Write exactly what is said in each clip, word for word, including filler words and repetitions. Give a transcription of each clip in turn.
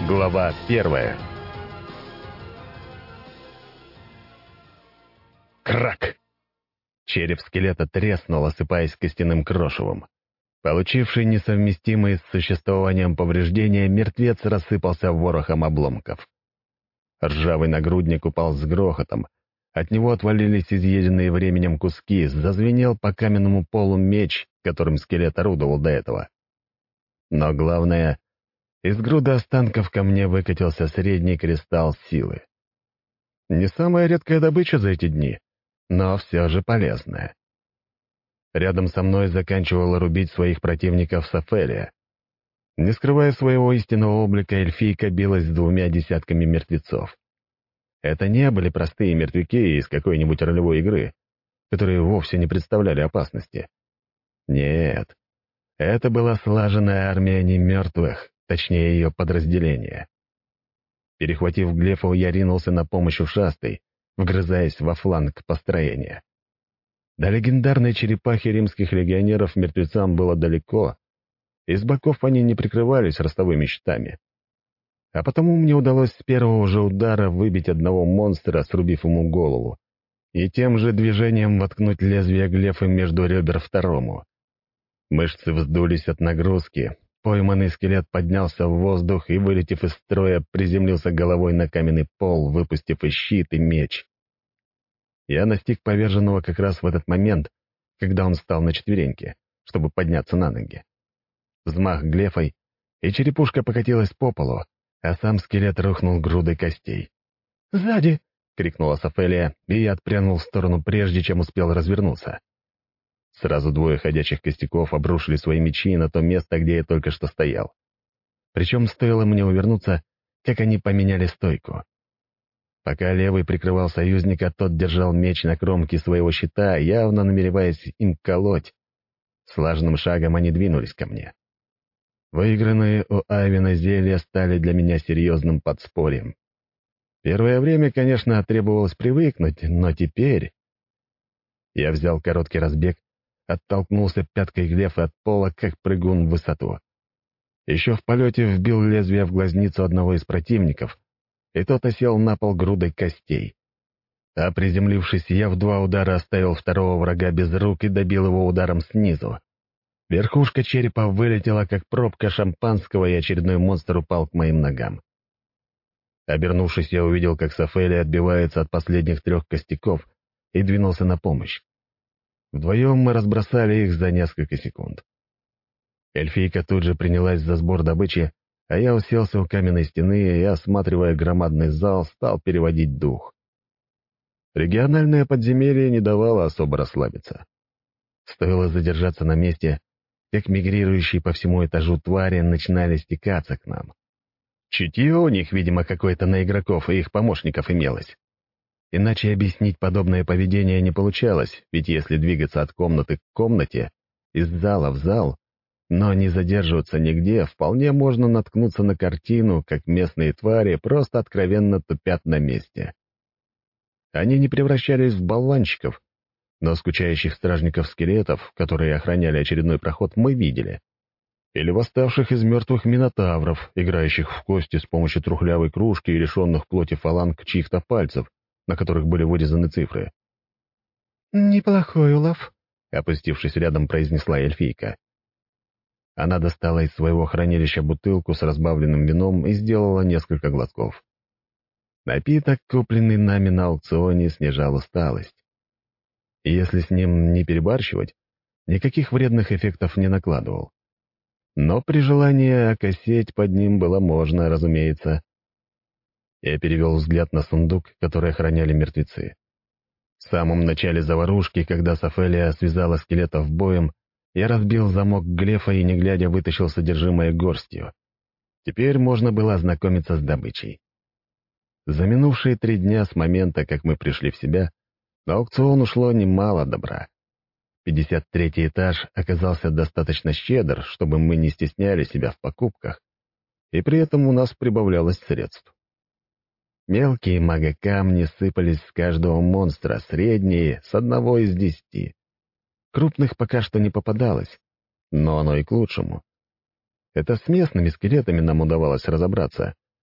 Глава первая. Крак! Череп скелета треснул, осыпаясь костяным крошевом. Получивший несовместимые с существованием повреждения, мертвец рассыпался ворохом обломков. Ржавый нагрудник упал с грохотом. От него отвалились изъеденные временем куски, зазвенел по каменному полу меч, которым скелет орудовал до этого. Но главное, из груды останков ко мне выкатился средний кристалл силы. Не самая редкая добыча за эти дни, но все же полезная. Рядом со мной заканчивала рубить своих противников Софелия. Не скрывая своего истинного облика, эльфийка билась с двумя десятками мертвецов. Это не были простые мертвяки из какой-нибудь ролевой игры, которые вовсе не представляли опасности. Нет, это была слаженная армия немертвых, точнее ее подразделение. Перехватив Глефу, я ринулся на помощь ушастой, вгрызаясь во фланг построения. До легендарной черепахи римских легионеров мертвецам было далеко, и с боков они не прикрывались ростовыми щитами. А потому мне удалось с первого же удара выбить одного монстра, срубив ему голову, и тем же движением воткнуть лезвие Глефы между ребер второму. Мышцы вздулись от нагрузки, пойманный скелет поднялся в воздух и, вылетев из строя, приземлился головой на каменный пол, выпустив и щит, и меч. Я настиг поверженного как раз в этот момент, когда он встал на четвереньки, чтобы подняться на ноги. Взмах Глефой, и черепушка покатилась по полу, а сам скелет рухнул грудой костей. «Сзади!» — крикнула Софелия, и я отпрянул в сторону, прежде чем успел развернуться. Сразу двое ходячих костяков обрушили свои мечи на то место, где я только что стоял. Причем стоило мне увернуться, как они поменяли стойку. Пока левый прикрывал союзника, тот держал меч на кромке своего щита, явно намереваясь им колоть. Слаженным шагом они двинулись ко мне. Выигранные у Айвена зелья стали для меня серьезным подспорьем. Первое время, конечно, требовалось привыкнуть, но теперь... Я взял короткий разбег, оттолкнулся пяткой Глефы от пола, как прыгун в высоту. Еще в полете вбил лезвие в глазницу одного из противников, и тот осел на пол грудой костей. А приземлившись, я в два удара оставил второго врага без рук и добил его ударом снизу. Верхушка черепа вылетела, как пробка шампанского, и очередной монстр упал к моим ногам. Обернувшись, я увидел, как Софелия отбивается от последних трех костяков и двинулся на помощь. Вдвоем мы разбросали их за несколько секунд. Эльфийка тут же принялась за сбор добычи, а я уселся у каменной стены и, осматривая громадный зал, стал переводить дух. Региональное подземелье не давало особо расслабиться. Стоило задержаться на месте, как мигрирующие по всему этажу твари начинали стекаться к нам. Чутье у них, видимо, какое-то на игроков и их помощников имелось. Иначе объяснить подобное поведение не получалось, ведь если двигаться от комнаты к комнате, из зала в зал, но не задерживаться нигде, вполне можно наткнуться на картину, как местные твари просто откровенно тупят на месте. Они не превращались в болванчиков, но скучающих стражников-скелетов, которые охраняли очередной проход, мы видели. Или восставших из мертвых минотавров, играющих в кости с помощью трухлявой кружки и лишенных плоти фаланг чьих-то пальцев, на которых были вырезаны цифры. «Неплохой улов», — опустившись рядом, произнесла эльфийка. Она достала из своего хранилища бутылку с разбавленным вином и сделала несколько глотков. Напиток, купленный нами на аукционе, снижал усталость. И если с ним не перебарщивать, никаких вредных эффектов не накладывал. Но при желании окосеть под ним было можно, разумеется. Я перевел взгляд на сундук, который охраняли мертвецы. В самом начале заварушки, когда Софелия связала скелетов боем, я разбил замок Глефа и, не глядя, вытащил содержимое горстью. Теперь можно было ознакомиться с добычей. За минувшие три дня с момента, как мы пришли в себя, на аукцион ушло немало добра. пятьдесят третий этаж оказался достаточно щедр, чтобы мы не стесняли себя в покупках, и при этом у нас прибавлялось средств. Мелкие мага-камни сыпались с каждого монстра, средние — с одного из десяти. Крупных пока что не попадалось, но оно и к лучшему. Это с местными скелетами нам удавалось разобраться,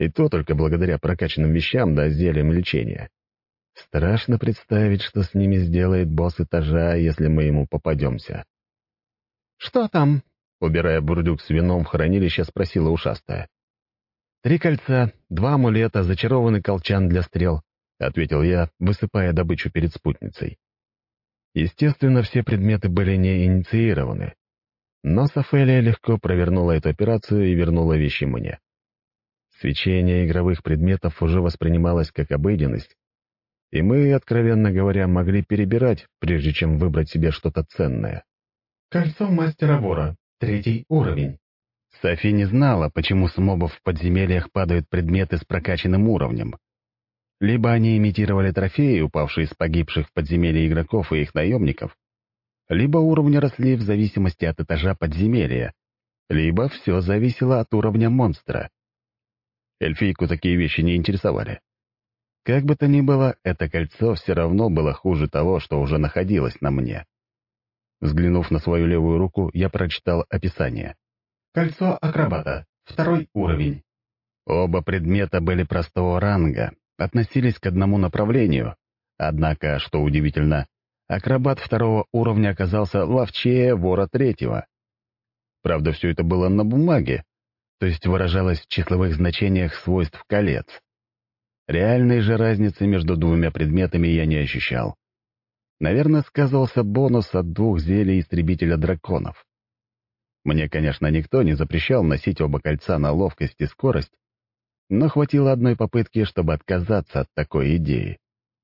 И то только благодаря прокачанным вещам да зельям лечения. Страшно представить, что с ними сделает босс этажа, если мы ему попадемся. «Что там?» — убирая бурдюк с вином в хранилище, спросила ушастая. «Три кольца, два амулета, зачарованный колчан для стрел», — ответил я, высыпая добычу перед спутницей. Естественно, все предметы были не инициированы, но Софелия легко провернула эту операцию и вернула вещи мне. Свечение игровых предметов уже воспринималось как обыденность, и мы, откровенно говоря, могли перебирать, прежде чем выбрать себе что-то ценное. «Кольцо мастера вора, третий уровень». Софи не знала, почему с мобов в подземельях падают предметы с прокачанным уровнем. Либо они имитировали трофеи, упавшие с погибших в подземелье игроков и их наемников, либо уровни росли в зависимости от этажа подземелья, либо все зависело от уровня монстра. Эльфийку такие вещи не интересовали. Как бы то ни было, это кольцо все равно было хуже того, что уже находилось на мне. Взглянув на свою левую руку, я прочитал описание. «Кольцо акробата, второй уровень». Оба предмета были простого ранга, относились к одному направлению. Однако, что удивительно, акробат второго уровня оказался ловчее вора третьего. Правда, все это было на бумаге, то есть выражалось в числовых значениях свойств колец. Реальной же разницы между двумя предметами я не ощущал. Наверное, сказывался бонус от двух зелий истребителя драконов. Мне, конечно, никто не запрещал носить оба кольца на ловкость и скорость, но хватило одной попытки, чтобы отказаться от такой идеи.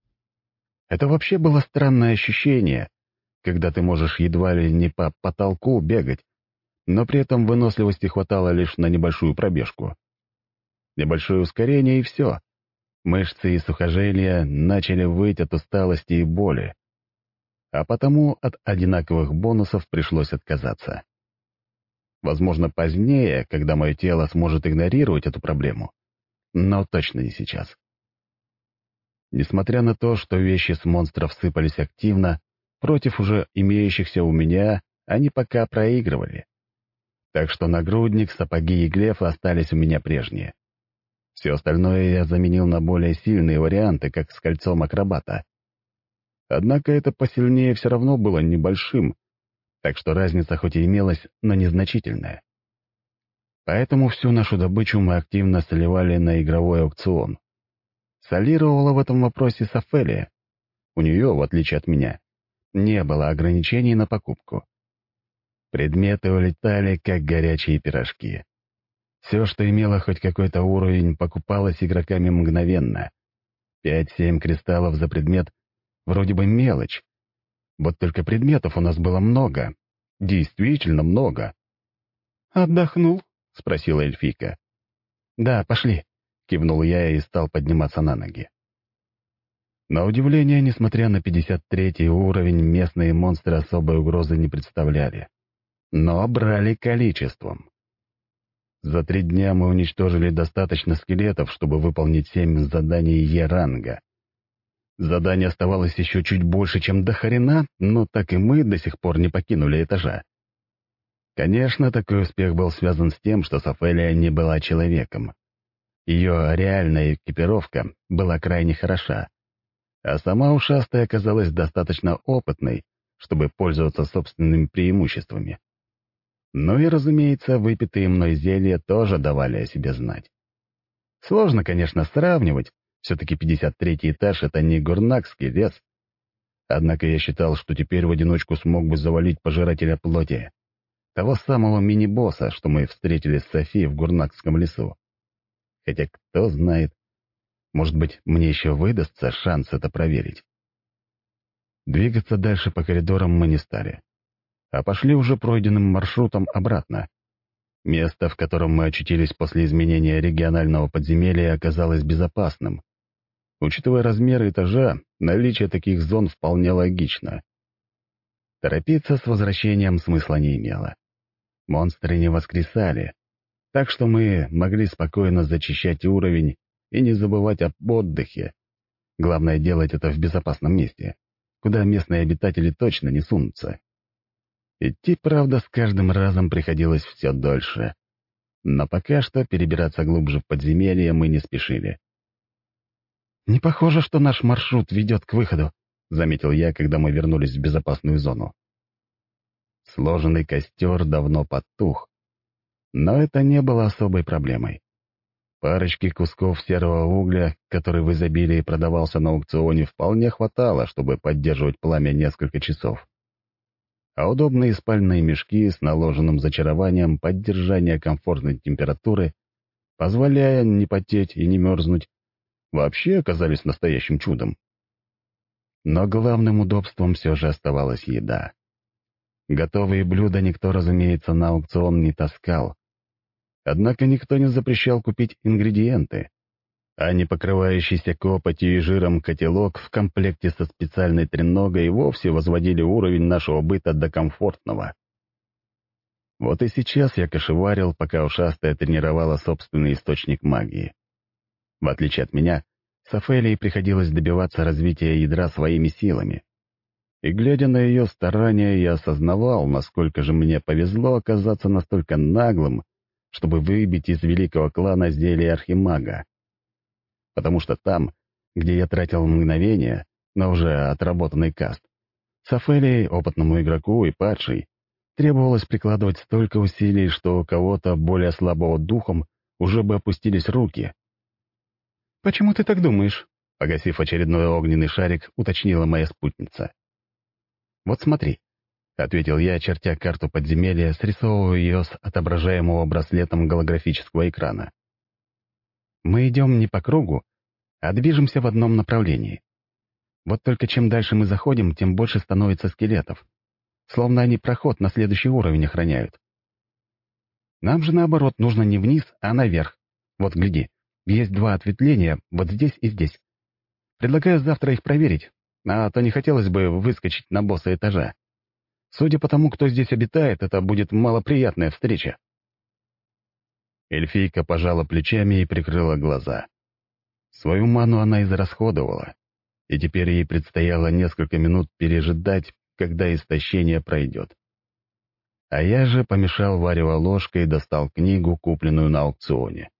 Это вообще было странное ощущение, когда ты можешь едва ли не по потолку бегать, но при этом выносливости хватало лишь на небольшую пробежку. Небольшое ускорение — и все. Мышцы и сухожилия начали выть от усталости и боли. А потому от одинаковых бонусов пришлось отказаться. Возможно, позднее, когда мое тело сможет игнорировать эту проблему, но точно не сейчас. Несмотря на то, что вещи с монстров сыпались активно, против уже имеющихся у меня они пока проигрывали. Так что нагрудник, сапоги и глефы остались у меня прежние. Все остальное я заменил на более сильные варианты, как с кольцом акробата. Однако это посильнее все равно было небольшим, так что разница хоть и имелась, но незначительная. Поэтому всю нашу добычу мы активно сливали на игровой аукцион. Солировала в этом вопросе Софелия. У нее, в отличие от меня, не было ограничений на покупку. Предметы улетали, как горячие пирожки. Все, что имело хоть какой-то уровень, покупалось игроками мгновенно. Пять-семь кристаллов за предмет — вроде бы мелочь. Вот только предметов у нас было много. Действительно много. «Отдохнул?» — спросила эльфийка. «Да, пошли», — кивнул я и стал подниматься на ноги. На удивление, несмотря на пятьдесят третий уровень, местные монстры особой угрозы не представляли. Но брали количеством. За три дня мы уничтожили достаточно скелетов, чтобы выполнить семь заданий Е-ранга. Заданий оставалось еще чуть больше, чем до хрена, но так и мы до сих пор не покинули этажа. Конечно, такой успех был связан с тем, что Софелия не была человеком. Ее реальная экипировка была крайне хороша, а сама ушастая оказалась достаточно опытной, чтобы пользоваться собственными преимуществами. Ну и, разумеется, выпитые мной зелья тоже давали о себе знать. Сложно, конечно, сравнивать, все-таки пятьдесят третий этаж — это не гурнакский лес. Однако я считал, что теперь в одиночку смог бы завалить пожирателя плоти, того самого мини-босса, что мы встретили с Софи в гурнакском лесу. Хотя, кто знает, может быть, мне еще выдастся шанс это проверить. Двигаться дальше по коридорам мы не стали, а пошли уже пройденным маршрутом обратно. Место, в котором мы очутились после изменения регионального подземелья, оказалось безопасным. Учитывая размеры этажа, наличие таких зон вполне логично. Торопиться с возвращением смысла не имело. Монстры не воскресали, так что мы могли спокойно зачищать уровень и не забывать об отдыхе. Главное — делать это в безопасном месте, куда местные обитатели точно не сунутся. Идти, правда, с каждым разом приходилось все дольше. Но пока что перебираться глубже в подземелье мы не спешили. «Не похоже, что наш маршрут ведет к выходу», — заметил я, когда мы вернулись в безопасную зону. Сложенный костер давно потух, но это не было особой проблемой. Парочки кусков серого угля, который в изобилии продавался на аукционе, вполне хватало, чтобы поддерживать пламя несколько часов. А удобные спальные мешки с наложенным зачарованием поддержания комфортной температуры, позволяя не потеть и не мерзнуть, вообще оказались настоящим чудом. Но главным удобством все же оставалась еда. Готовые блюда никто, разумеется, на аукцион не таскал. Однако никто не запрещал купить ингредиенты, а не покрывающийся копотью и жиром котелок в комплекте со специальной треногой и вовсе возводили уровень нашего быта до комфортного. Вот и сейчас я кошеварил, пока ушастая тренировала собственный источник магии. В отличие от меня, с Офелией приходилось добиваться развития ядра своими силами. И, глядя на ее старания, я осознавал, насколько же мне повезло оказаться настолько наглым, чтобы выбить из великого клана зелье архимага. Потому что там, где я тратил мгновения, но уже отработанный каст, с Офелией, опытному игроку и падшей, требовалось прикладывать столько усилий, что у кого-то более слабого духом уже бы опустились руки. «Почему ты так думаешь?» — погасив очередной огненный шарик, уточнила моя спутница. «Вот смотри», — ответил я, чертя карту подземелья, срисовывая ее с отображаемого браслетом голографического экрана. «Мы идем не по кругу, а движемся в одном направлении. Вот только чем дальше мы заходим, тем больше становится скелетов. Словно они проход на следующий уровень охраняют. Нам же, наоборот, нужно не вниз, а наверх. Вот гляди, есть два ответвления вот здесь и здесь. Предлагаю завтра их проверить, а то не хотелось бы выскочить на босса этажа. Судя по тому, кто здесь обитает, это будет малоприятная встреча». Эльфийка пожала плечами и прикрыла глаза. Свою ману она израсходовала, и теперь ей предстояло несколько минут пережидать, когда истощение пройдет. А я же помешал варево ложкой и достал книгу, купленную на аукционе.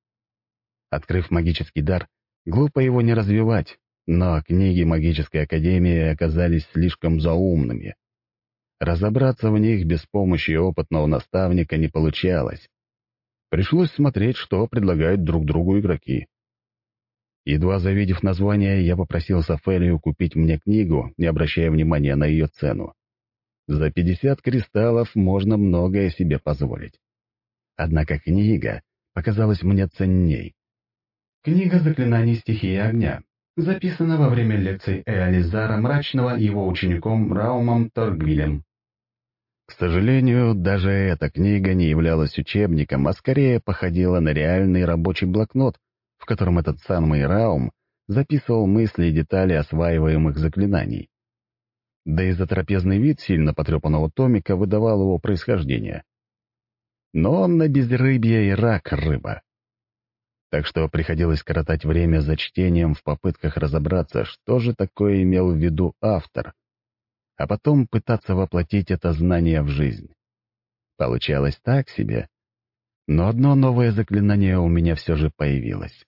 Открыв магический дар, глупо его не развивать, но книги магической академии оказались слишком заумными. Разобраться в них без помощи опытного наставника не получалось. Пришлось смотреть, что предлагают друг другу игроки. Едва завидев название, я попросил Софелию купить мне книгу, не обращая внимания на ее цену. За пятьдесят кристаллов можно многое себе позволить. Однако книга показалась мне ценней. Книга заклинаний стихии огня. Записана во время лекций Эолизара Мрачного его учеником Раумом Торгвилем. К сожалению, даже эта книга не являлась учебником, а скорее походила на реальный рабочий блокнот, в котором этот самый Раум записывал мысли и детали осваиваемых заклинаний. Да и затрапезный вид сильно потрепанного томика выдавал его происхождение. Но он на безрыбье и рак рыба. Так что приходилось коротать время за чтением в попытках разобраться, что же такое имел в виду автор, а потом пытаться воплотить это знание в жизнь. Получалось так себе, но одно новое заклинание у меня все же появилось.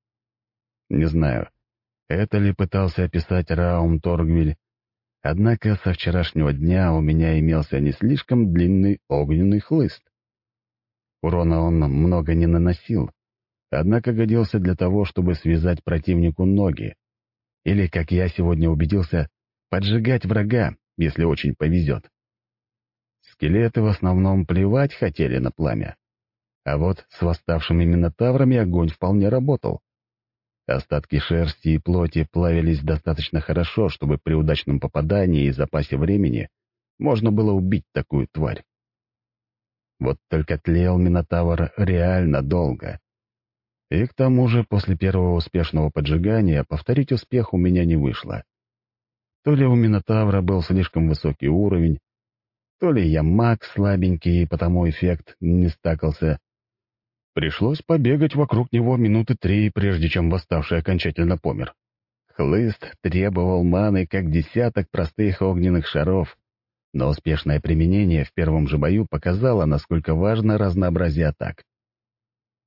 Не знаю, это ли пытался описать Раум Торгвиль, однако со вчерашнего дня у меня имелся не слишком длинный огненный хлыст. Урона он много не наносил, однако годился для того, чтобы связать противнику ноги, или, как я сегодня убедился, поджигать врага, если очень повезет. Скелеты в основном плевать хотели на пламя, а вот с восставшими минотаврами огонь вполне работал. Остатки шерсти и плоти плавились достаточно хорошо, чтобы при удачном попадании и запасе времени можно было убить такую тварь. Вот только тлел минотавр реально долго. И к тому же после первого успешного поджигания повторить успех у меня не вышло. То ли у Минотавра был слишком высокий уровень, то ли я маг слабенький, и потому эффект не стакался. Пришлось побегать вокруг него минуты три, прежде чем восставший окончательно помер. Хлыст требовал маны, как десяток простых огненных шаров, но успешное применение в первом же бою показало, насколько важно разнообразие атак.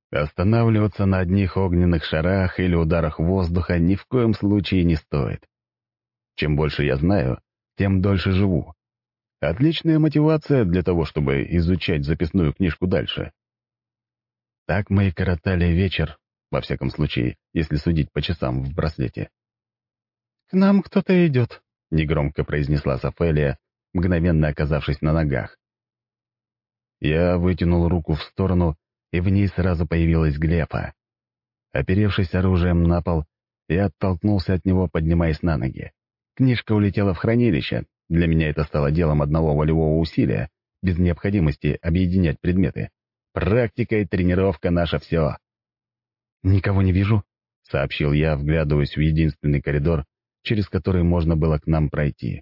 Останавливаться на одних огненных шарах или ударах воздуха ни в коем случае не стоит. Чем больше я знаю, тем дольше живу. Отличная мотивация для того, чтобы изучать записную книжку дальше. Так мы и коротали вечер, во всяком случае, если судить по часам в браслете. «К нам кто-то идет», — негромко произнесла Софелия, мгновенно оказавшись на ногах. Я вытянул руку в сторону, и в ней сразу появилась Глефа. Оперевшись оружием на пол, я оттолкнулся от него, поднимаясь на ноги. Книжка улетела в хранилище. Для меня это стало делом одного волевого усилия, без необходимости объединять предметы. Практика и тренировка — наше все. «Никого не вижу», — сообщил я, вглядываясь в единственный коридор, через который можно было к нам пройти.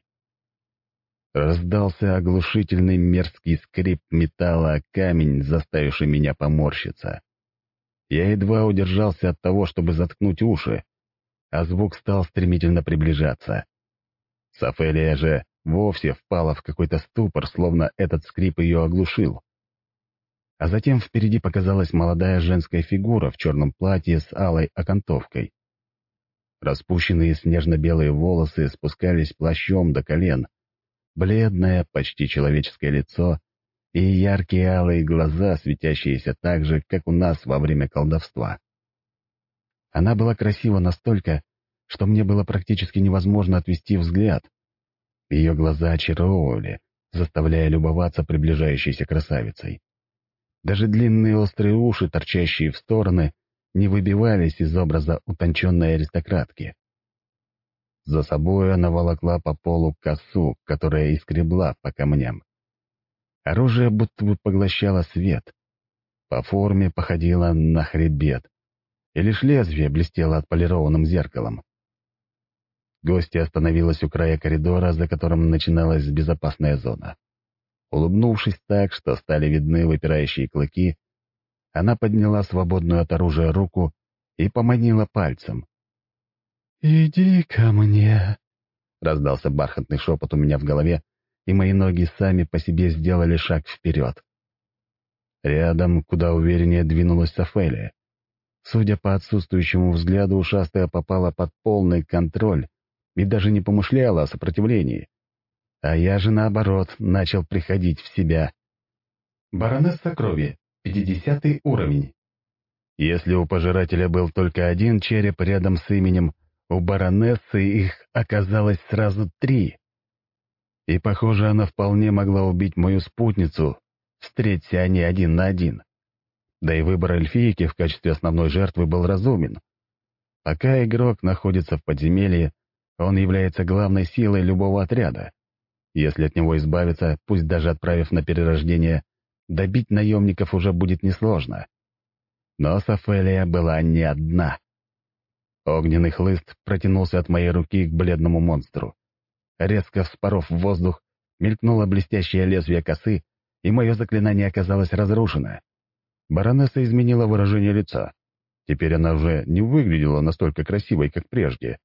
Раздался оглушительный мерзкий скрип металла о камень, заставивший меня поморщиться. Я едва удержался от того, чтобы заткнуть уши, а звук стал стремительно приближаться. Софелия же вовсе впала в какой-то ступор, словно этот скрип ее оглушил. А затем впереди показалась молодая женская фигура в черном платье с алой окантовкой. Распущенные снежно-белые волосы спускались плащом до колен, бледное, почти человеческое лицо и яркие алые глаза, светящиеся так же, как у нас во время колдовства. Она была красива настолько, что мне было практически невозможно отвести взгляд. Ее глаза очаровывали, заставляя любоваться приближающейся красавицей. Даже длинные острые уши, торчащие в стороны, не выбивались из образа утонченной аристократки. За собой она волокла по полу косу, которая искребла по камням. Оружие будто бы поглощало свет. По форме походило на хребет, и лишь лезвие блестело отполированным зеркалом. Гостья остановилась у края коридора, за которым начиналась безопасная зона. Улыбнувшись так, что стали видны выпирающие клыки, она подняла свободную от оружия руку и поманила пальцем. «Иди ко мне», — раздался бархатный шепот у меня в голове, и мои ноги сами по себе сделали шаг вперед. Рядом, куда увереннее, двинулась Софелия. Судя по отсутствующему взгляду, ушастая попала под полный контроль и даже не помышляла о сопротивлении. А я же, наоборот, начал приходить в себя. «Баронесса крови, пятидесятый уровень». Если у пожирателя был только один череп рядом с именем, у баронессы их оказалось сразу три. И, похоже, она вполне могла убить мою спутницу, встреться они один на один. Да и выбор эльфийки в качестве основной жертвы был разумен. Пока игрок находится в подземелье, он является главной силой любого отряда. Если от него избавиться, пусть даже отправив на перерождение, добить наемников уже будет несложно. Но Софелия была не одна. Огненный хлыст протянулся от моей руки к бледному монстру. Резко вспоров в воздух, мелькнуло блестящее лезвие косы, и мое заклинание оказалось разрушено. Баронесса изменила выражение лица. Теперь она уже не выглядела настолько красивой, как прежде.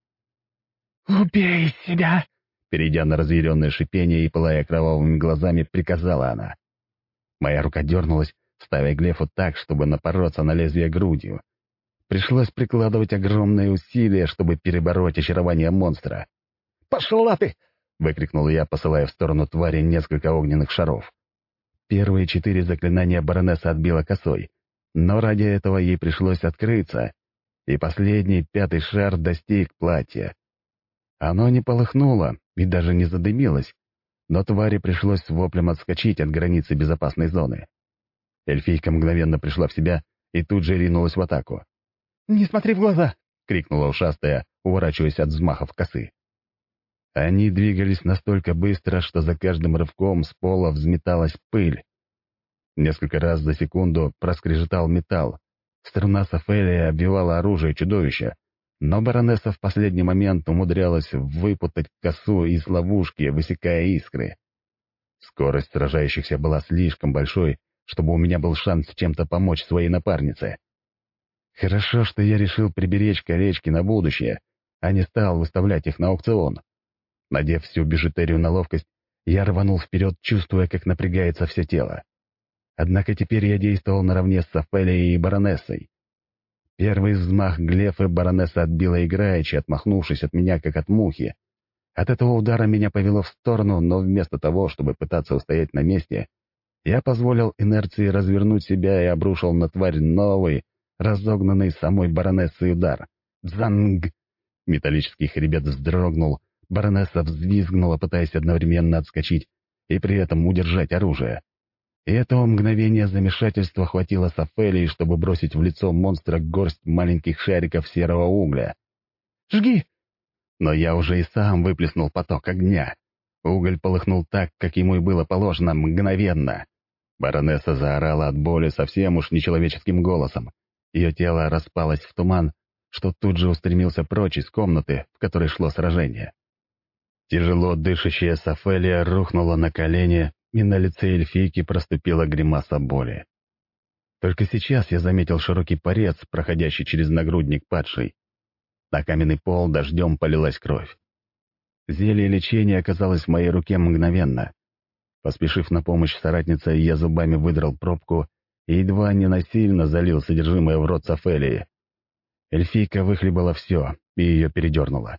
«Убей себя!» Перейдя на разъяренное шипение и пылая кровавыми глазами, приказала она. Моя рука дернулась, ставя Глефу так, чтобы напороться на лезвие грудью. Пришлось прикладывать огромные усилия, чтобы перебороть очарование монстра. «Пошла ты!» — выкрикнул я, посылая в сторону твари несколько огненных шаров. Первые четыре заклинания баронесса отбила косой, но ради этого ей пришлось открыться, и последний, пятый шар достиг платья. Оно не полыхнуло и даже не задымилось, но твари пришлось с воплем отскочить от границы безопасной зоны. Эльфийка мгновенно пришла в себя и тут же ринулась в атаку. «Не смотри в глаза!» — крикнула ушастая, уворачиваясь от взмахов косы. Они двигались настолько быстро, что за каждым рывком с пола взметалась пыль. Несколько раз за секунду проскрежетал металл. Струна Софелия обвивала оружие чудовища, но баронесса в последний момент умудрялась выпутать косу из ловушки, высекая искры. Скорость сражающихся была слишком большой, чтобы у меня был шанс чем-то помочь своей напарнице. Хорошо, что я решил приберечь колечки на будущее, а не стал выставлять их на аукцион. Надев всю бижутерию на ловкость, я рванул вперед, чувствуя, как напрягается все тело. Однако теперь я действовал наравне с Софелией и баронессой. Первый взмах глефы баронесса отбила играючи, отмахнувшись от меня, как от мухи. От этого удара меня повело в сторону, но вместо того, чтобы пытаться устоять на месте, я позволил инерции развернуть себя и обрушил на тварь новый, разогнанный самой баронессой удар. Дзанг! Металлический хребет вздрогнул, баронесса взвизгнула, пытаясь одновременно отскочить и при этом удержать оружие. И этого мгновения замешательства хватило Софелии, чтобы бросить в лицо монстра горсть маленьких шариков серого угля. «Жги!» Но я уже и сам выплеснул поток огня. Уголь полыхнул так, как ему и было положено, мгновенно. Баронесса заорала от боли совсем уж нечеловеческим голосом. Ее тело распалось в туман, что тут же устремился прочь из комнаты, в которой шло сражение. Тяжело дышащая Софелия рухнула на колени, и на лице эльфийки проступила гримаса боли. Только сейчас я заметил широкий порез, проходящий через нагрудник падшей. На каменный пол дождем полилась кровь. Зелье лечения оказалось в моей руке мгновенно. Поспешив на помощь соратнице, я зубами выдрал пробку и едва не насильно залил содержимое в рот Софелии. Эльфийка выхлебала все, и ее передернуло.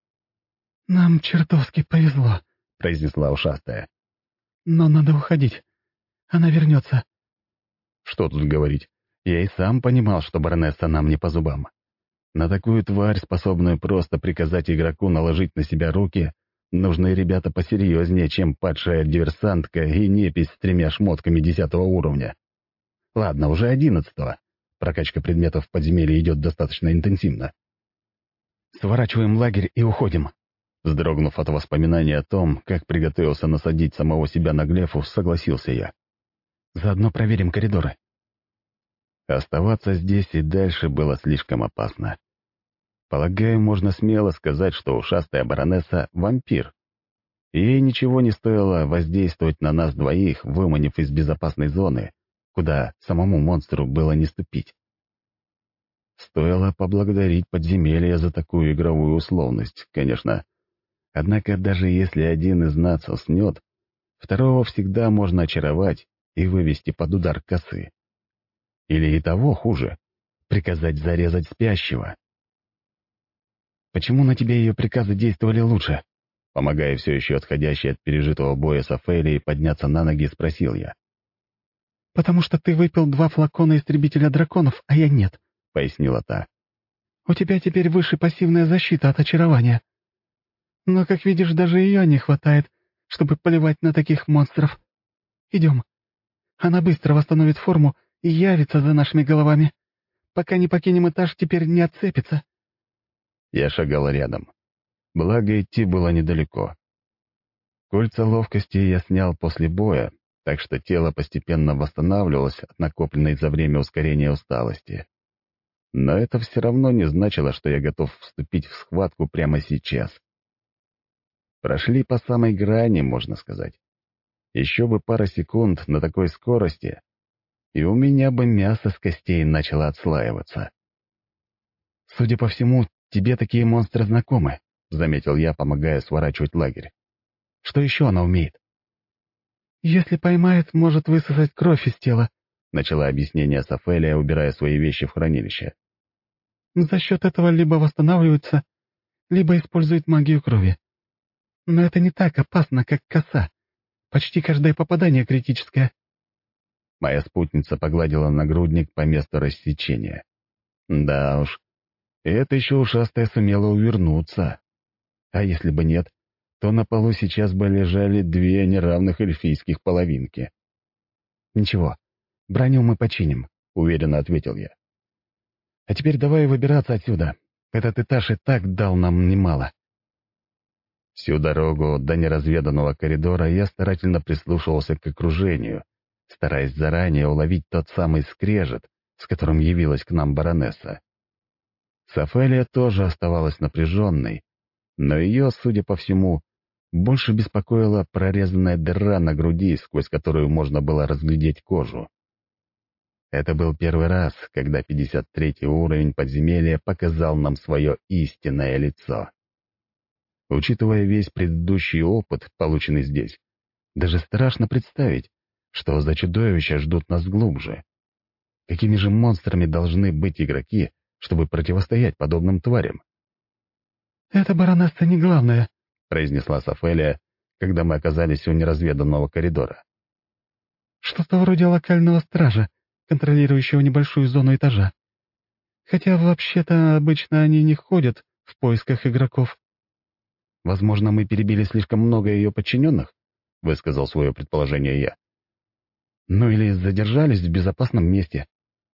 «Нам чертовски повезло», — произнесла ушастая. «Но надо уходить. Она вернется». Что тут говорить? Я и сам понимал, что баронесса нам не по зубам. На такую тварь, способную просто приказать игроку наложить на себя руки, нужны ребята посерьезнее, чем падшая диверсантка и непись с тремя шмотками десятого уровня. Ладно, уже одиннадцатого. Прокачка предметов в подземелье идет достаточно интенсивно. «Сворачиваем лагерь и уходим». Вздрогнув от воспоминания о том, как приготовился насадить самого себя на глефу, согласился я. «Заодно проверим коридоры». Оставаться здесь и дальше было слишком опасно. Полагаю, можно смело сказать, что ушастая баронесса — вампир. Ей ничего не стоило воздействовать на нас двоих, выманив из безопасной зоны, куда самому монстру было не ступить. Стоило поблагодарить подземелье за такую игровую условность, конечно. Однако даже если один из нас уснет, второго всегда можно очаровать и вывести под удар косы. Или и того хуже — приказать зарезать спящего. «Почему на тебя ее приказы действовали лучше?» Помогая все еще отходящей от пережитого боя Софелии подняться на ноги, спросил я. «Потому что ты выпил два флакона истребителя драконов, а я нет», — пояснила та. «У тебя теперь выше пассивная защита от очарования. Но, как видишь, даже ее не хватает, чтобы поливать на таких монстров. Идем. Она быстро восстановит форму и явится за нашими головами. Пока не покинем этаж, теперь не отцепится». Я шагал рядом. Благо, идти было недалеко. Кольца ловкости я снял после боя, так что тело постепенно восстанавливалось от накопленной за время ускорения усталости. Но это все равно не значило, что я готов вступить в схватку прямо сейчас. Прошли по самой грани, можно сказать. Еще бы пара секунд на такой скорости, и у меня бы мясо с костей начало отслаиваться. «Судя по всему, тебе такие монстры знакомы», — заметил я, помогая сворачивать лагерь. «Что еще она умеет?» «Если поймает, может высосать кровь из тела», — начала объяснение Софелия, убирая свои вещи в хранилище. «За счет этого либо восстанавливается, либо использует магию крови. Но это не так опасно, как коса. Почти каждое попадание критическое». Моя спутница погладила нагрудник по месту рассечения. Да уж, это еще ушастая сумела увернуться. А если бы нет, то на полу сейчас бы лежали две неравных эльфийских половинки. «Ничего, броню мы починим», — уверенно ответил я. «А теперь давай выбираться отсюда. Этот этаж и так дал нам немало». Всю дорогу до неразведанного коридора я старательно прислушивался к окружению, стараясь заранее уловить тот самый скрежет, с которым явилась к нам баронесса. Софелия тоже оставалась напряженной, но ее, судя по всему, больше беспокоила прорезанная дыра на груди, сквозь которую можно было разглядеть кожу. Это был первый раз, когда пятьдесят третий уровень подземелья показал нам свое истинное лицо. Учитывая весь предыдущий опыт, полученный здесь, даже страшно представить, Что за чудовища ждут нас глубже? Какими же монстрами должны быть игроки, чтобы противостоять подобным тварям? «Это баронесса не главное», — произнесла Софелия, когда мы оказались у неразведанного коридора. «Что-то вроде локального стража, контролирующего небольшую зону этажа. Хотя вообще-то обычно они не ходят в поисках игроков». «Возможно, мы перебили слишком много ее подчиненных?» — высказал свое предположение я. «Ну или задержались в безопасном месте».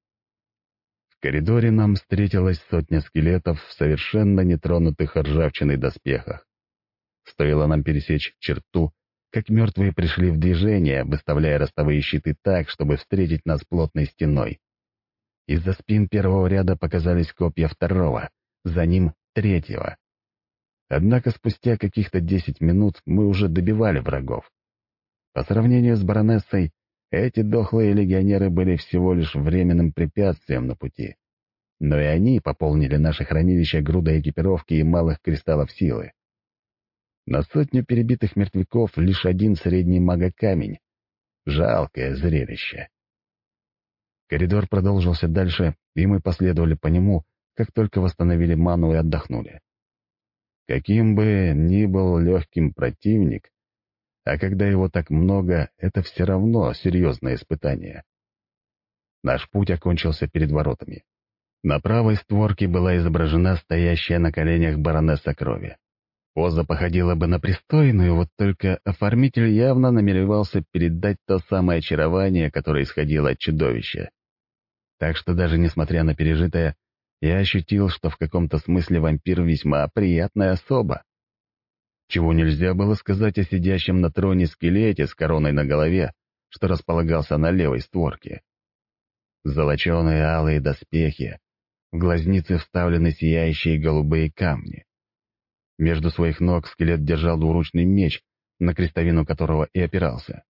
В коридоре нам встретилась сотня скелетов в совершенно нетронутых ржавчиной доспехах. Стоило нам пересечь черту, как мертвые пришли в движение, выставляя ростовые щиты так, чтобы встретить нас плотной стеной. Из-за спин первого ряда показались копья второго, за ним — третьего. Однако спустя каких-то десять минут мы уже добивали врагов. По сравнению с баронессой, эти дохлые легионеры были всего лишь временным препятствием на пути. Но и они пополнили наше хранилище грудой экипировки и малых кристаллов силы. На сотню перебитых мертвяков лишь один средний мага-камень. Жалкое зрелище. Коридор продолжился дальше, и мы последовали по нему, как только восстановили ману и отдохнули. Каким бы ни был легким противник, а когда его так много, это все равно серьезное испытание. Наш путь окончился перед воротами. На правой створке была изображена стоящая на коленях баронесса крови. Поза походила бы на пристойную, вот только оформитель явно намеревался передать то самое очарование, которое исходило от чудовища. Так что даже несмотря на пережитое, я ощутил, что в каком-то смысле вампир весьма приятная особа. Чего нельзя было сказать о сидящем на троне скелете с короной на голове, что располагался на левой створке. Золоченые алые доспехи, в глазницы вставлены сияющие голубые камни. Между своих ног скелет держал двуручный меч, на крестовину которого и опирался.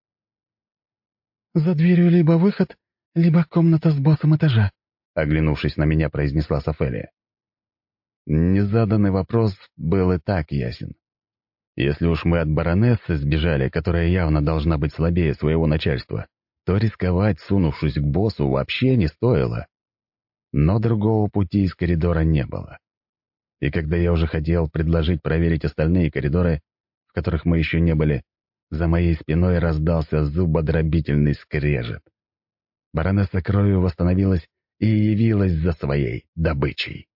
«За дверью либо выход, либо комната с боссом этажа», — оглянувшись на меня, произнесла Софелия. Незаданный вопрос был и так ясен. Если уж мы от баронессы сбежали, которая явно должна быть слабее своего начальства, то рисковать, сунувшись к боссу, вообще не стоило. Но другого пути из коридора не было. И когда я уже хотел предложить проверить остальные коридоры, в которых мы еще не были, за моей спиной раздался зубодробительный скрежет. Баронесса кровью восстановилась и явилась за своей добычей.